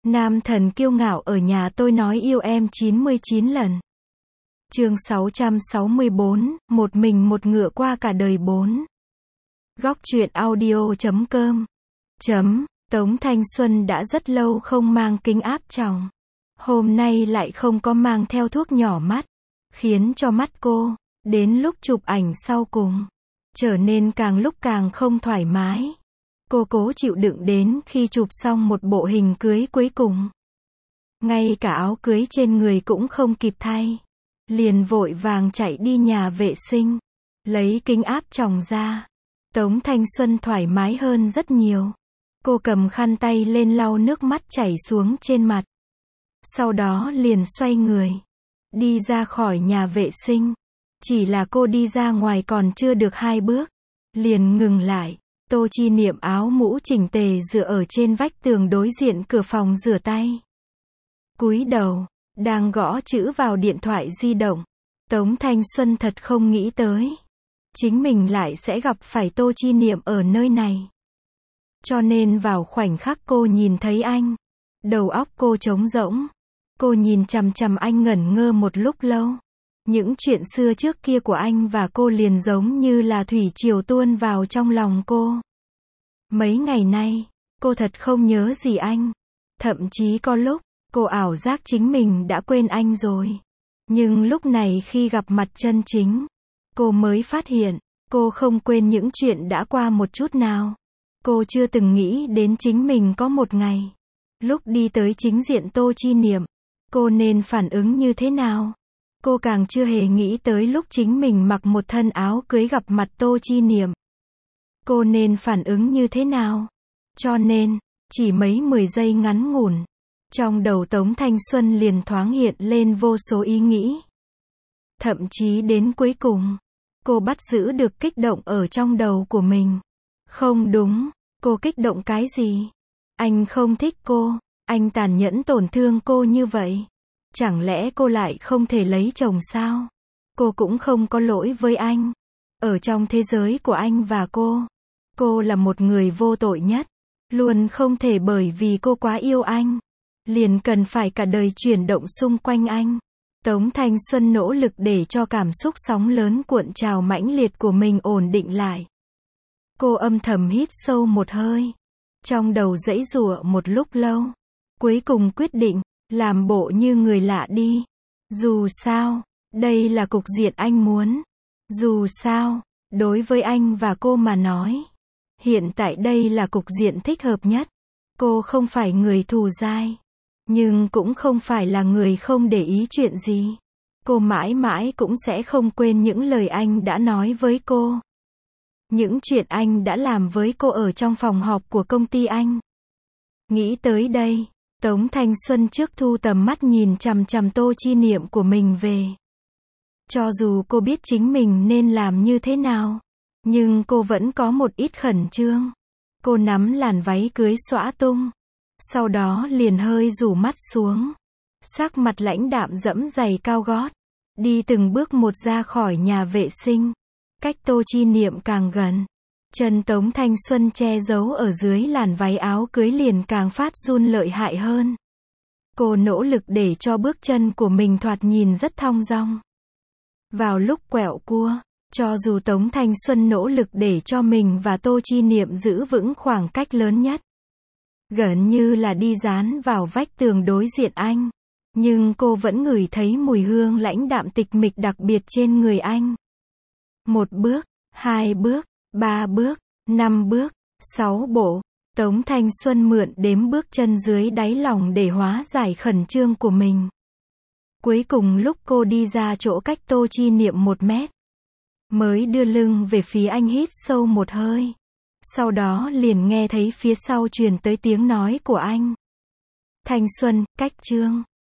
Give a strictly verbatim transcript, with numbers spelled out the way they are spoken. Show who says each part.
Speaker 1: Nam thần kiêu ngạo ở nhà tôi nói yêu em chín mươi chín lần. Chương sáu trăm sáu mươi bốn, một mình một ngựa qua cả đời bốn. Góc truyện audio chấm com. Chấm, Tống Thanh Xuân đã rất lâu không mang kính áp tròng. Hôm nay lại không có mang theo thuốc nhỏ mắt, khiến cho mắt cô, đến lúc chụp ảnh sau cùng, trở nên càng lúc càng không thoải mái. Cô cố chịu đựng đến khi chụp xong một bộ hình cưới cuối cùng. Ngay cả áo cưới trên người cũng không kịp thay. Liền vội vàng chạy đi nhà vệ sinh, lấy kính áp tròng ra. Tống Thanh Xuân thoải mái hơn rất nhiều. Cô cầm khăn tay lên lau nước mắt chảy xuống trên mặt. Sau đó liền xoay người, đi ra khỏi nhà vệ sinh. Chỉ là cô đi ra ngoài còn chưa được hai bước, liền ngừng lại. Tô Chi Niệm áo mũ chỉnh tề dựa ở trên vách tường đối diện cửa phòng rửa tay. Cúi đầu, đang gõ chữ vào điện thoại di động. Tống Thanh Xuân thật không nghĩ tới, chính mình lại sẽ gặp phải Tô Chi Niệm ở nơi này. Cho nên vào khoảnh khắc cô nhìn thấy anh, đầu óc cô trống rỗng. Cô nhìn chằm chằm anh ngẩn ngơ một lúc lâu. Những chuyện xưa trước kia của anh và cô liền giống như là thủy triều tuôn vào trong lòng cô. Mấy ngày nay, cô thật không nhớ gì anh. Thậm chí có lúc, cô ảo giác chính mình đã quên anh rồi. Nhưng lúc này khi gặp mặt chân chính, cô mới phát hiện, cô không quên những chuyện đã qua một chút nào. Cô chưa từng nghĩ đến chính mình có một ngày, lúc đi tới chính diện Tô Chi Niệm, cô nên phản ứng như thế nào. Cô càng chưa hề nghĩ tới lúc chính mình mặc một thân áo cưới gặp mặt Tô Chi Niệm, cô nên phản ứng như thế nào. Cho nên, chỉ mấy mười giây ngắn ngủn, trong đầu Tống Thanh Xuân liền thoáng hiện lên vô số ý nghĩ. Thậm chí đến cuối cùng, cô bắt giữ được kích động ở trong đầu của mình. Không đúng, cô kích động cái gì? Anh không thích cô, anh tàn nhẫn tổn thương cô như vậy. Chẳng lẽ cô lại không thể lấy chồng sao? Cô cũng không có lỗi với anh. Ở trong thế giới của anh và cô, cô là một người vô tội nhất. Luôn không thể bởi vì cô quá yêu anh, liền cần phải cả đời chuyển động xung quanh anh. Tống Thanh Xuân nỗ lực để cho cảm xúc sóng lớn cuộn trào mãnh liệt của mình ổn định lại. Cô âm thầm hít sâu một hơi, trong đầu giãy giụa một lúc lâu. Cuối cùng quyết định, làm bộ như người lạ đi. Dù sao, đây là cục diện anh muốn. Dù sao, đối với anh và cô mà nói, hiện tại đây là cục diện thích hợp nhất. Cô không phải người thù dai, nhưng cũng không phải là người không để ý chuyện gì. Cô mãi mãi cũng sẽ không quên những lời anh đã nói với cô. Những chuyện anh đã làm với cô ở trong phòng họp của công ty anh. Nghĩ tới đây, Tống Thanh Xuân trước thu tầm mắt nhìn chằm chằm Tô Chi Niệm của mình về. Cho dù cô biết chính mình nên làm như thế nào, nhưng cô vẫn có một ít khẩn trương. Cô nắm làn váy cưới xõa tung, sau đó liền hơi rủ mắt xuống, sắc mặt lãnh đạm dẫm giày cao gót, đi từng bước một ra khỏi nhà vệ sinh. Cách Tô Chi Niệm càng gần, chân Tống Thanh Xuân che giấu ở dưới làn váy áo cưới liền càng phát run lợi hại hơn. Cô nỗ lực để cho bước chân của mình thoạt nhìn rất thong dong. Vào lúc quẹo cua, cho dù Tống Thanh Xuân nỗ lực để cho mình và Tô Chi Niệm giữ vững khoảng cách lớn nhất, gần như là đi dán vào vách tường đối diện anh, nhưng cô vẫn ngửi thấy mùi hương lãnh đạm tịch mịch đặc biệt trên người anh. Một bước, hai bước, ba bước, năm bước, sáu bộ. Tống Thanh Xuân mượn đếm bước chân dưới đáy lòng để hóa giải khẩn trương của mình. Cuối cùng lúc cô đi ra chỗ cách Tô Chi Niệm một mét, mới đưa lưng về phía anh hít sâu một hơi. Sau đó liền nghe thấy phía sau truyền tới tiếng nói của anh. Thanh Xuân, cách chương.